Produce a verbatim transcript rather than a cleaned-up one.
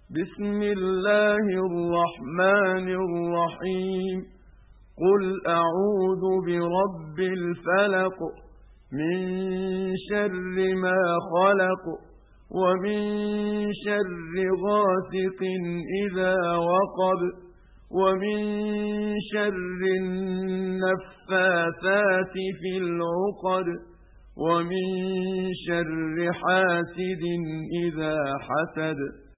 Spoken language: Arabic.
بسم الله الرحمن الرحيم قل أعوذ برب الفلق من شر ما خلق ومن شر غاسق إذا وقب ومن شر النفاثات في العقد ومن شر حاسد إذا حسد